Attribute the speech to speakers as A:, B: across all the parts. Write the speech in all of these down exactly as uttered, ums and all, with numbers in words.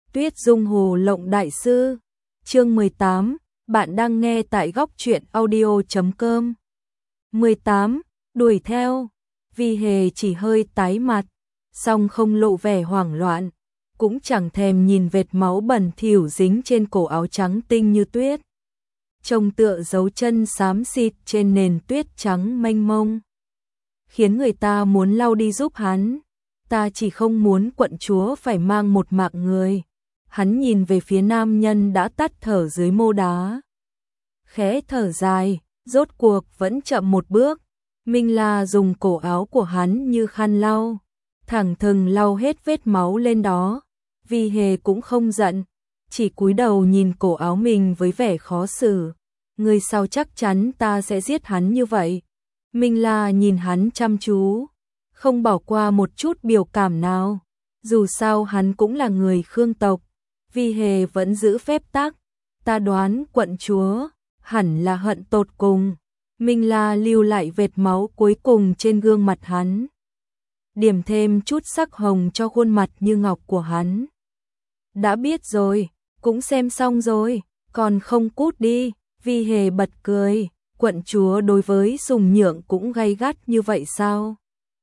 A: Tuyết Dung Hồ Lộng Đại Sư, chương mười tám, bạn đang nghe tại góc truyện audio chấm com. mười tám, đuổi theo, Vi Hề chỉ hơi tái mặt, song không lộ vẻ hoảng loạn, cũng chẳng thèm nhìn vệt máu bẩn thỉu dính trên cổ áo trắng tinh như tuyết. Trông tựa dấu chân xám xịt trên nền tuyết trắng mênh mông, khiến người ta muốn lau đi giúp hắn. Ta chỉ không muốn quận chúa phải mang một mạng người. Hắn nhìn về phía nam nhân đã tắt thở dưới mô đá, khẽ thở dài, rốt cuộc vẫn chậm một bước. Minh La dùng cổ áo của hắn như khăn lau, thẳng thừng lau hết vết máu lên đó. Vi Hề cũng không giận, chỉ cúi đầu nhìn cổ áo mình với vẻ khó xử. Người sau chắc chắn ta sẽ giết hắn như vậy. Minh La nhìn hắn chăm chú, không bỏ qua một chút biểu cảm nào. Dù sao hắn cũng là người Khương tộc. Vi Hề vẫn giữ phép tắc. Ta đoán quận chúa hẳn là hận tột cùng. Minh La lưu lại vệt máu cuối cùng trên gương mặt hắn, điểm thêm chút sắc hồng cho khuôn mặt như ngọc của hắn. Đã biết rồi, cũng xem xong rồi, còn không cút đi. Vi Hề bật cười, quận chúa đối với Sùng Nhượng cũng gay gắt như vậy sao?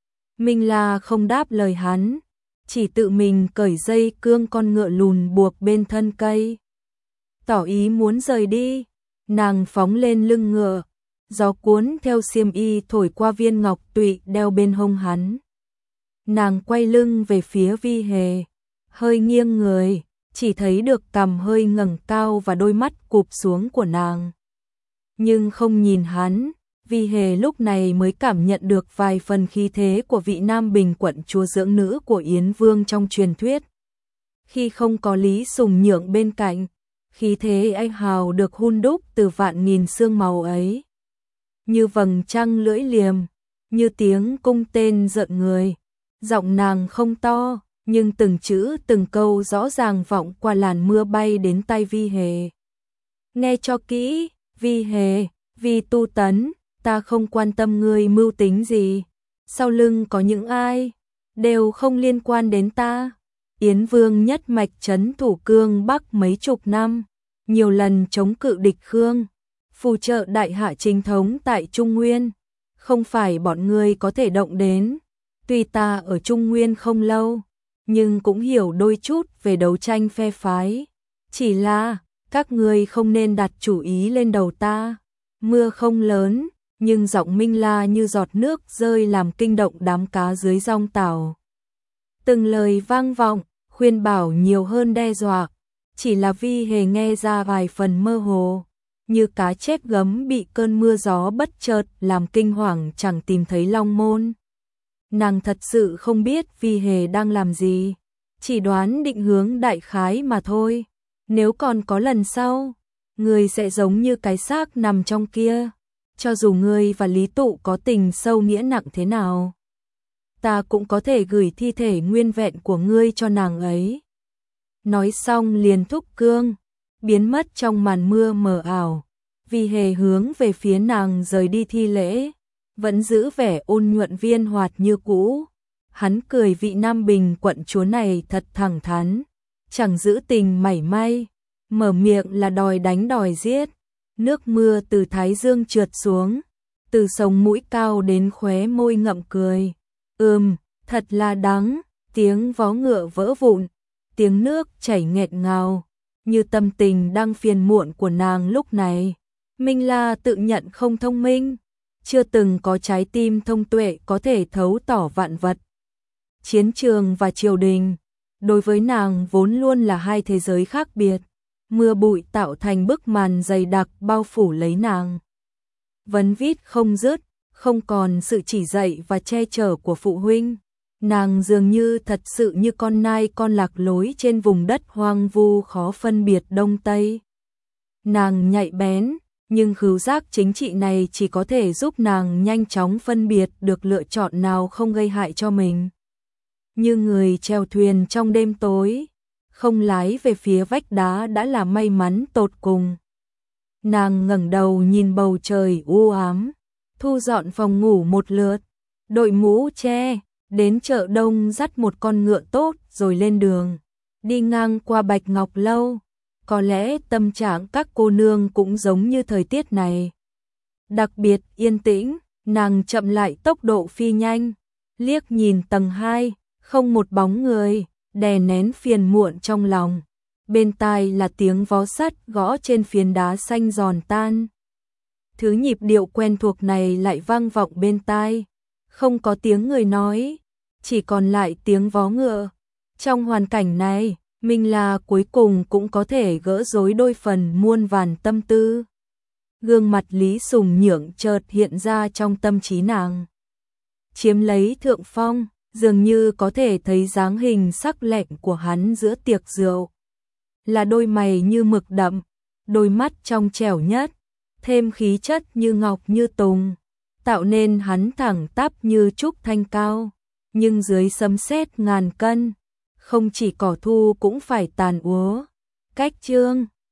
A: Minh La không đáp lời hắn, chỉ tự mình cởi dây cương con ngựa lùn buộc bên thân cây, tỏ ý muốn rời đi. Nàng phóng lên lưng ngựa, gió cuốn theo xiêm y thổi qua viên ngọc tụy đeo bên hông hắn. Nàng quay lưng về phía Vi Hề, hơi nghiêng người, chỉ thấy được cằm hơi ngẩng cao và đôi mắt cụp xuống của nàng, nhưng không nhìn hắn. Vi Hề lúc này mới cảm nhận được vài phần khí thế của vị Nam Bình quận chúa dưỡng nữ của Yến Vương trong truyền thuyết. Khi không có Lý Sùng Nhượng bên cạnh, khí thế anh hào được hun đúc từ vạn nghìn xương màu ấy, như vầng trăng lưỡi liềm, như tiếng cung tên rợn người. Giọng nàng không to, nhưng từng chữ từng câu rõ ràng vọng qua làn mưa bay đến tai Vi Hề. Nghe cho kỹ, Vi Hề, Vi Tu Tấn, ta không quan tâm ngươi mưu tính gì, sau lưng có những ai, đều không liên quan đến ta. Yến Vương nhất mạch trấn thủ Cương Bắc mấy chục năm, nhiều lần chống cự địch Khương, phù trợ đại hạ chính thống tại Trung Nguyên, không phải bọn ngươi có thể động đến. Tuy ta ở Trung Nguyên không lâu, nhưng cũng hiểu đôi chút về đấu tranh phe phái. Chỉ là, các ngươi không nên đặt chủ ý lên đầu ta. Mưa không lớn, nhưng giọng Minh La như giọt nước rơi làm kinh động đám cá dưới dong tàu. Từng lời vang vọng, khuyên bảo nhiều hơn đe dọa. Chỉ là Vi Hề nghe ra vài phần mơ hồ, như cá chép gấm bị cơn mưa gió bất chợt làm kinh hoàng chẳng tìm thấy long môn. Nàng thật sự không biết Vi Hề đang làm gì, chỉ đoán định hướng đại khái mà thôi. Nếu còn có lần sau, ngươi sẽ giống như cái xác nằm trong kia, cho dù ngươi và Lý Tụ có tình sâu nghĩa nặng thế nào, ta cũng có thể gửi thi thể nguyên vẹn của ngươi cho nàng ấy. Nói xong liền thúc cương, biến mất trong màn mưa mờ ảo. Vi Hề hướng về phía nàng rời đi thi lễ, vẫn giữ vẻ ôn nhuận viên hoạt như cũ. Hắn cười vị Nam Bình quận chúa này thật thẳng thắn, chẳng giữ tình mảy may, mở miệng là đòi đánh đòi giết. Nước mưa từ thái dương trượt xuống, từ sống mũi cao đến khóe môi ngậm cười. Ừm, thật là đắng. Tiếng vó ngựa vỡ vụn, tiếng nước chảy nghẹt ngào, như tâm tình đang phiền muộn của nàng lúc này. Minh La tự nhận không thông minh, chưa từng có trái tim thông tuệ có thể thấu tỏ vạn vật. Chiến trường và triều đình, đối với nàng vốn luôn là hai thế giới khác biệt. Mưa bụi tạo thành bức màn dày đặc bao phủ lấy nàng, vấn vít không dứt, không còn sự chỉ dạy và che chở của phụ huynh. Nàng dường như thật sự như con nai con lạc lối trên vùng đất hoang vu khó phân biệt đông tây. Nàng nhạy bén, nhưng khứu giác chính trị này chỉ có thể giúp nàng nhanh chóng phân biệt được lựa chọn nào không gây hại cho mình. Như người chèo thuyền trong đêm tối, không lái về phía vách đá đã là may mắn tột cùng. Nàng ngẩng đầu nhìn bầu trời u ám, thu dọn phòng ngủ một lượt, đội mũ che, đến chợ đông dắt một con ngựa tốt rồi lên đường. đi ngang qua Bạch Ngọc Lâu, có lẽ tâm trạng các cô nương cũng giống như thời tiết này. Đặc biệt yên tĩnh, nàng chậm lại tốc độ phi nhanh, liếc nhìn tầng hai, không một bóng người, đè nén phiền muộn trong lòng. Bên tai là tiếng vó sắt gõ trên phiến đá xanh giòn tan. Thứ nhịp điệu quen thuộc này lại vang vọng bên tai, không có tiếng người nói, chỉ còn lại tiếng vó ngựa. Trong hoàn cảnh này, Minh La cuối cùng cũng có thể gỡ rối đôi phần muôn vàn tâm tư. Gương mặt Lý Sùng Nhượng chợt hiện ra trong tâm trí nàng. Chiếm lấy thượng phong, dường như có thể thấy dáng hình sắc lạnh của hắn giữa tiệc rượu. Là đôi mày như mực đậm, đôi mắt trong trẻo nhất, thêm khí chất như ngọc như tùng, tạo nên hắn thẳng tắp như trúc thanh cao, nhưng dưới sấm sét ngàn cân, không chỉ cỏ thu cũng phải tàn úa. Cách chương